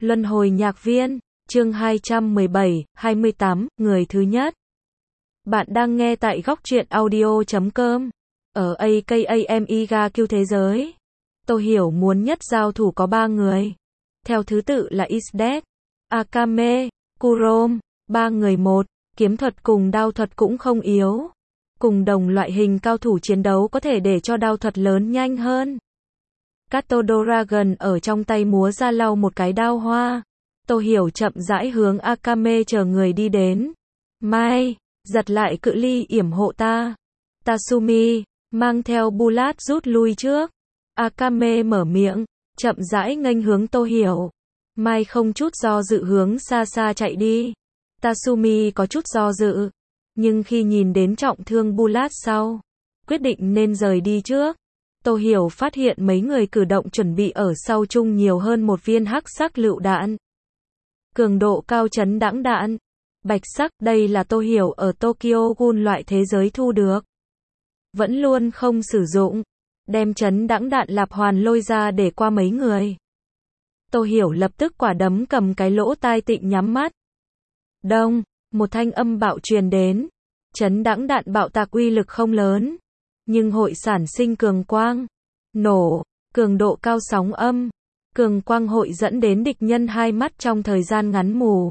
Luân hồi nhạc viên, chương 217, 28, người thứ nhất. Bạn đang nghe tại góc truyện audio.com. Ở AKAMEGA Thế giới. Tô Hiểu muốn nhất giao thủ có 3 người. Theo thứ tự là Isdet, Akame, Kurom, 3 người một, kiếm thuật cùng đao thuật cũng không yếu. Cùng đồng loại hình cao thủ chiến đấu có thể để cho đao thuật lớn nhanh hơn. Kato Dragon ở trong tay múa ra lau một cái đao hoa. Tô Hiểu chậm rãi hướng Akame chờ người đi đến. Mai, giật lại cự ly yểm hộ ta. Tatsumi, mang theo Bulat rút lui trước. Akame mở miệng, chậm rãi nghênh hướng Tô Hiểu. Mai không chút do dự hướng xa xa chạy đi. Tatsumi có chút do dự, nhưng khi nhìn đến trọng thương Bulat sau, quyết định nên rời đi trước. Tô Hiểu phát hiện mấy người cử động chuẩn bị ở sau chung nhiều hơn một viên hắc sắc lựu đạn. Cường độ cao chấn đãng đạn. Bạch sắc, đây là Tô Hiểu ở Tokyo Ghoul loại thế giới thu được. Vẫn luôn không sử dụng. Đem chấn đãng đạn lạp hoàn lôi ra để qua mấy người. Tô Hiểu lập tức quả đấm cầm cái lỗ tai tịnh nhắm mắt. Đông, một thanh âm bạo truyền đến. Chấn đãng đạn bạo tạc uy lực không lớn, nhưng hội sản sinh cường quang. Nổ, cường độ cao sóng âm. Cường quang hội dẫn đến địch nhân hai mắt trong thời gian ngắn mù.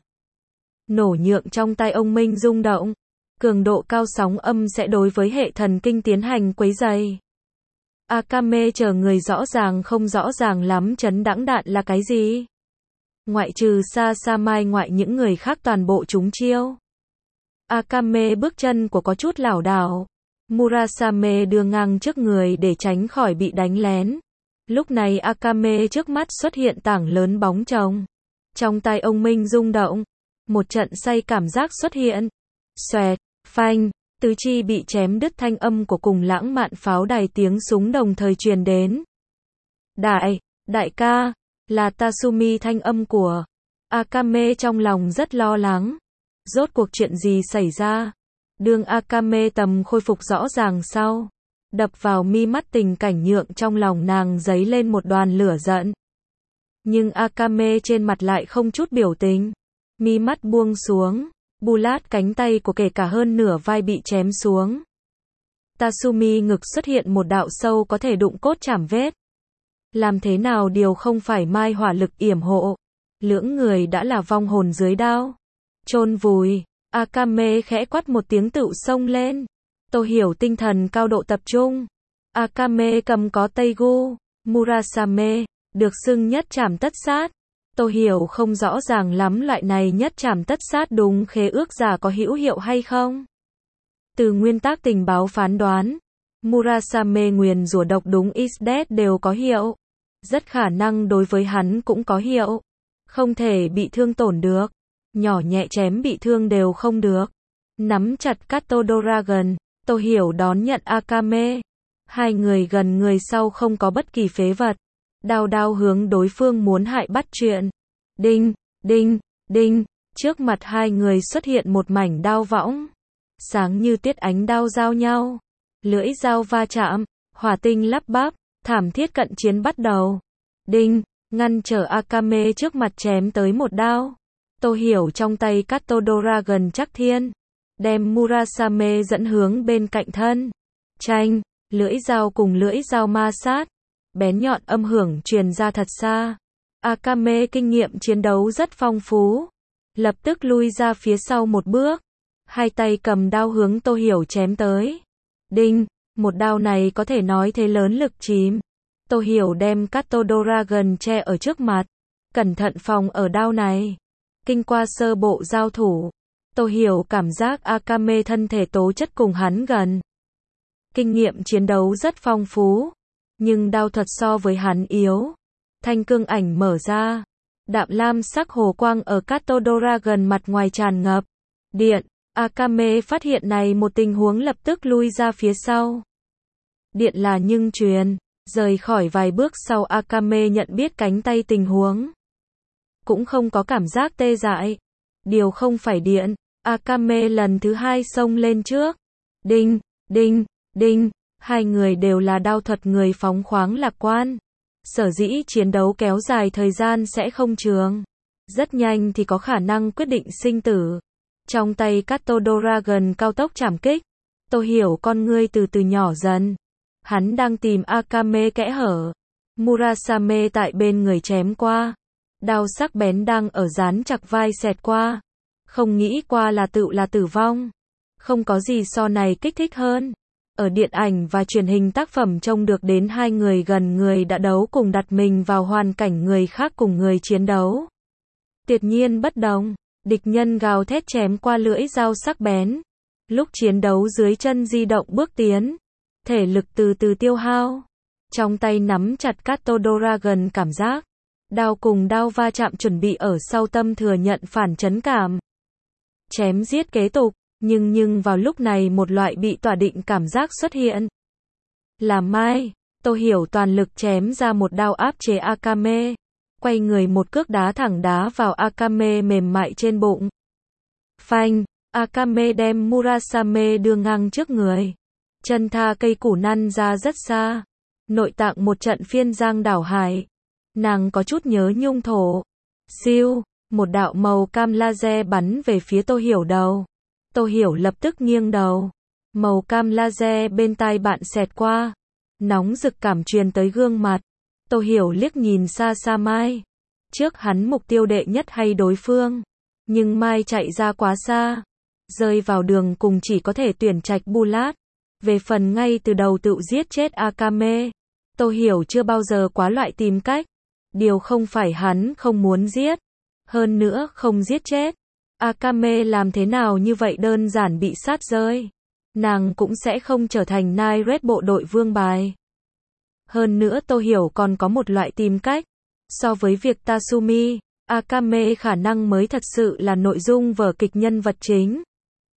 Nổ nhượng trong tay ông Minh rung động. Cường độ cao sóng âm sẽ đối với hệ thần kinh tiến hành quấy rầy. Akame chờ người rõ ràng không rõ ràng lắm chấn đãng đạn là cái gì. Ngoại trừ Sasamai ngoại những người khác toàn bộ trúng chiêu. Akame bước chân của có chút lảo đảo. Murasame đưa ngang trước người để tránh khỏi bị đánh lén. Lúc này Akame trước mắt xuất hiện tảng lớn bóng chồng. Trong tay ông Minh rung động. Một trận say cảm giác xuất hiện. Xoẹt, phanh, tứ chi bị chém đứt, thanh âm của cùng lãng mạn pháo đài tiếng súng đồng thời truyền đến. Đại ca, là Tatsumi, thanh âm của Akame trong lòng rất lo lắng. Rốt cuộc chuyện gì xảy ra? Đương Akame tầm khôi phục rõ ràng sau, đập vào mi mắt tình cảnh nhượng trong lòng nàng dấy lên một đoàn lửa giận. Nhưng Akame trên mặt lại không chút biểu tình. Mi mắt buông xuống, Bulat cánh tay của kể cả hơn nửa vai bị chém xuống. Tatsumi ngực xuất hiện một đạo sâu có thể đụng cốt chảm vết. Làm thế nào điều không phải mai hỏa lực yểm hộ. Lưỡng người đã là vong hồn dưới đao. Chôn vùi. Akame khẽ quát một tiếng tựu xông lên. Tô Hiểu tinh thần cao độ tập trung. Akame cầm có Teigu, Murasame, được xưng nhất trảm tất sát. Tô Hiểu không rõ ràng lắm loại này nhất trảm tất sát đúng khế ước giả có hữu hiệu hay không. Từ nguyên tắc tình báo phán đoán, Murasame nguyền rủa độc đúng Isdet đều có hiệu. Rất khả năng đối với hắn cũng có hiệu. Không thể bị thương tổn được. Nhỏ nhẹ chém bị thương đều không được. Nắm chặt Kato Dragon, Tô Hiểu đón nhận Akame. Hai người gần người sau không có bất kỳ phế vật. Đao hướng đối phương muốn hại bắt chuyện. Đinh, đinh, đinh, trước mặt hai người xuất hiện một mảnh đao võng. Sáng như tiết ánh đao giao nhau. Lưỡi dao va chạm, hỏa tinh lắp bắp, thảm thiết cận chiến bắt đầu. Đinh, ngăn trở Akame trước mặt chém tới một đao. Tô Hiểu trong tay Kato Dragon chắc thiên. Đem Murasame dẫn hướng bên cạnh thân. Tranh, lưỡi dao cùng lưỡi dao ma sát. Bén nhọn âm hưởng truyền ra thật xa. Akame kinh nghiệm chiến đấu rất phong phú. Lập tức lui ra phía sau một bước. Hai tay cầm đao hướng Tô Hiểu chém tới. Đinh, một đao này có thể nói thế lớn lực chìm. Tô Hiểu đem Kato Dragon che ở trước mặt. Cẩn thận phòng ở đao này. Kinh qua sơ bộ giao thủ. Tô Hiểu cảm giác Akame thân thể tố chất cùng hắn gần. Kinh nghiệm chiến đấu rất phong phú. Nhưng đao thuật so với hắn yếu. Thanh cương ảnh mở ra. Đạm lam sắc hồ quang ở Kato Dragon mặt ngoài tràn ngập. Điện, Akame phát hiện này một tình huống lập tức lui ra phía sau. Điện là nhưng truyền. Rời khỏi vài bước sau Akame nhận biết cánh tay tình huống. Cũng không có cảm giác tê dại. Điều không phải điện. Akame lần thứ hai xông lên trước. Đinh, đinh, đinh. Hai người đều là đao thuật người phóng khoáng lạc quan. Sở dĩ chiến đấu kéo dài thời gian sẽ không trường. Rất nhanh thì có khả năng quyết định sinh tử. Trong tay Kato Dragon cao tốc chảm kích. Tôi hiểu con ngươi từ từ nhỏ dần. Hắn đang tìm Akame kẽ hở. Murasame tại bên người chém qua. Đao sắc bén đang ở dán chặt vai xẹt qua. Không nghĩ qua là tử vong. Không có gì so này kích thích hơn. Ở điện ảnh và truyền hình tác phẩm trông được đến hai người gần người đã đấu cùng đặt mình vào hoàn cảnh người khác cùng người chiến đấu. Tuyệt nhiên bất đồng, địch nhân gào thét chém qua lưỡi dao sắc bén. Lúc chiến đấu dưới chân di động bước tiến, thể lực từ từ tiêu hao. Trong tay nắm chặt Kato Dragon cảm giác. Đao cùng đao va chạm chuẩn bị ở sau tâm thừa nhận phản chấn cảm. Chém giết kế tục. Nhưng vào lúc này một loại bị tỏa định cảm giác xuất hiện. Là Mai, Tô Hiểu toàn lực chém ra một đao áp chế Akame. Quay người một cước đá thẳng đá vào Akame mềm mại trên bụng. Phanh, Akame đem Murasame đưa ngang trước người. Chân tha cây củ năn ra rất xa. Nội tạng một trận phiên giang đảo hải. Nàng có chút nhớ nhung thổ. Siêu, một đạo màu cam laser bắn về phía Tô Hiểu đầu. Tô Hiểu lập tức nghiêng đầu. Màu cam laser bên tai bạn xẹt qua. Nóng rực cảm truyền tới gương mặt. Tô Hiểu liếc nhìn xa xa Mai. Trước hắn mục tiêu đệ nhất hay đối phương. Nhưng Mai chạy ra quá xa. Rơi vào đường cùng chỉ có thể tuyển trạch Bulat. Về phần ngay từ đầu tự giết chết Akame. Tô Hiểu chưa bao giờ quá loại tìm cách. Điều không phải hắn không muốn giết. Hơn nữa không giết chết. Akame làm thế nào như vậy đơn giản bị sát rơi. Nàng cũng sẽ không trở thành Night Red bộ đội vương bài. Hơn nữa Tô Hiểu còn có một loại tìm cách. So với việc Tatsumi, Akame khả năng mới thật sự là nội dung vở kịch nhân vật chính.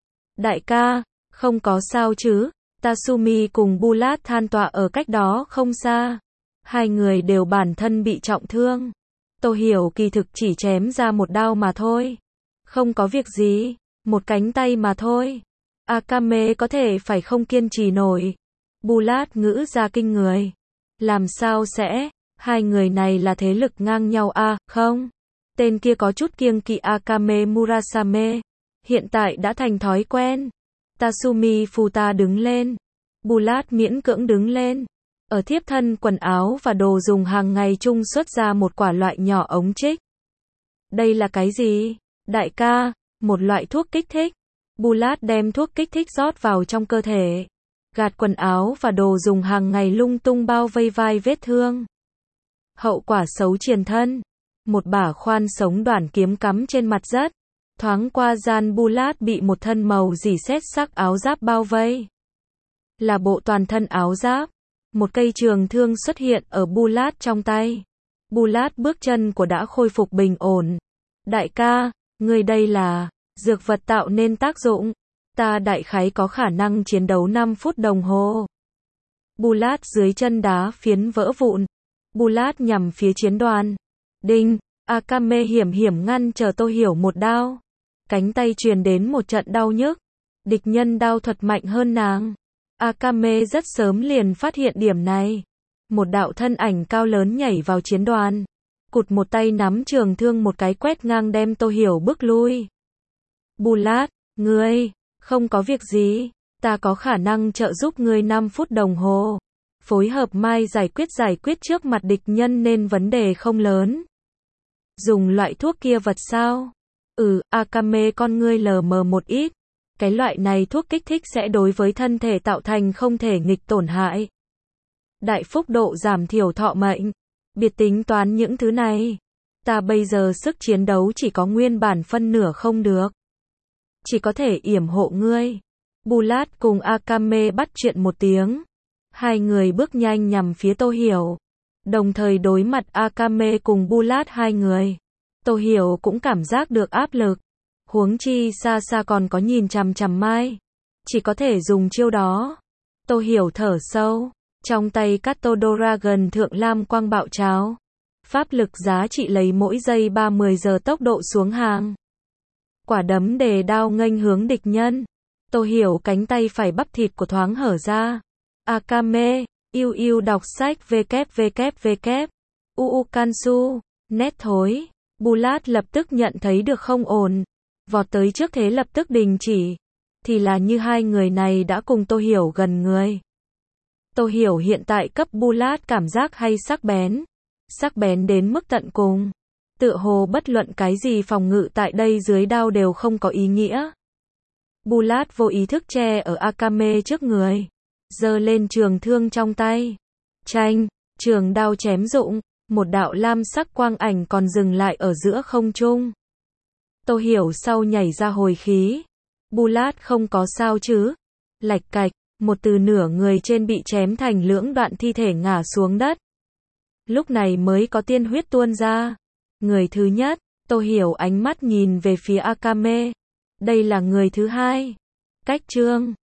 Đại ca, không có sao chứ? Tatsumi cùng Bulat than tọa ở cách đó không xa. Hai người đều bản thân bị trọng thương. Tô Hiểu kỳ thực chỉ chém ra một đao mà thôi. Không có việc gì, một cánh tay mà thôi. Akame có thể phải không kiên trì nổi. Bulat ngữ ra kinh người. Làm sao sẽ, hai người này là thế lực ngang nhau à, không? Tên kia có chút kiêng kỵ Akame Murasame. Hiện tại đã thành thói quen. Tatsumi Futa đứng lên. Bulat miễn cưỡng đứng lên. Ở thiếp thân quần áo và đồ dùng hàng ngày chung xuất ra một quả loại nhỏ ống trích. Đây là cái gì? Đại ca, một loại thuốc kích thích. Bulat đem thuốc kích thích rót vào trong cơ thể. Gạt quần áo và đồ dùng hàng ngày lung tung bao vây vai vết thương. Hậu quả xấu triền thân. Một bả khoan sống đoản kiếm cắm trên mặt đất. Thoáng qua gian Bulat bị một thân màu rỉ sét sắc áo giáp bao vây. Là bộ toàn thân áo giáp. Một cây trường thương xuất hiện ở Bulat trong tay. Bulat bước chân của đã khôi phục bình ổn. Đại ca, người đây là dược vật tạo nên tác dụng. Ta đại khái có khả năng chiến đấu 5 phút đồng hồ. Bulat dưới chân đá phiến vỡ vụn. Bulat nhằm phía chiến đoàn. Đinh, Akame hiểm ngăn chờ Tô Hiểu một đao. Cánh tay truyền đến một trận đau nhức. Địch nhân đao thuật mạnh hơn nàng. Akame rất sớm liền phát hiện điểm này. Một đạo thân ảnh cao lớn nhảy vào chiến đoàn. Cụt một tay nắm trường thương một cái quét ngang đem Tô Hiểu bước lui. Bulat, ngươi, không có việc gì. Ta có khả năng trợ giúp ngươi 5 phút đồng hồ. Phối hợp Mai giải quyết trước mặt địch nhân nên vấn đề không lớn. Dùng loại thuốc kia vật sao? Akame con ngươi lờ mờ một ít. Cái loại này thuốc kích thích sẽ đối với thân thể tạo thành không thể nghịch tổn hại. Đại phúc độ giảm thiểu thọ mệnh. Biệt tính toán những thứ này. Ta bây giờ sức chiến đấu chỉ có nguyên bản phân nửa không được. Chỉ có thể yểm hộ ngươi. Bulat cùng Akame bắt chuyện một tiếng. Hai người bước nhanh nhằm phía Tô Hiểu. Đồng thời đối mặt Akame cùng Bulat hai người. Tô Hiểu cũng cảm giác được áp lực. Huống chi xa xa còn có nhìn chằm chằm Mai. Chỉ có thể dùng chiêu đó. Tô Hiểu thở sâu. Trong tay Kato Dragon thượng lam quang bạo tráo. Pháp lực giá trị lấy mỗi giây 30 giờ tốc độ xuống hàng. Quả đấm đề đao nghênh hướng địch nhân. Tô Hiểu cánh tay phải bắp thịt của thoáng hở ra. Akame, yêu đọc sách www. Kansu, nét thối. Bulat lập tức nhận thấy được không ổn, vọt tới trước thế lập tức đình chỉ. Thì là như hai người này đã cùng Tô Hiểu gần người. Tô Hiểu hiện tại cấp Bulat cảm giác hay sắc bén đến mức tận cùng. Tựa hồ bất luận cái gì phòng ngự tại đây dưới đao đều không có ý nghĩa. Bulat vô ý thức che ở Akame trước người, giơ lên trường thương trong tay. Chanh, trường đao chém rụng, một đạo lam sắc quang ảnh còn dừng lại ở giữa không trung. Tô Hiểu sau nhảy ra hồi khí. Bulat không có sao chứ? Lạch cạch, một từ nửa người trên bị chém thành lưỡng đoạn thi thể ngã xuống đất. Lúc này mới có tiên huyết tuôn ra. Người thứ nhất, Tô Hiểu ánh mắt nhìn về phía Akame. Đây là người thứ hai. Cách chương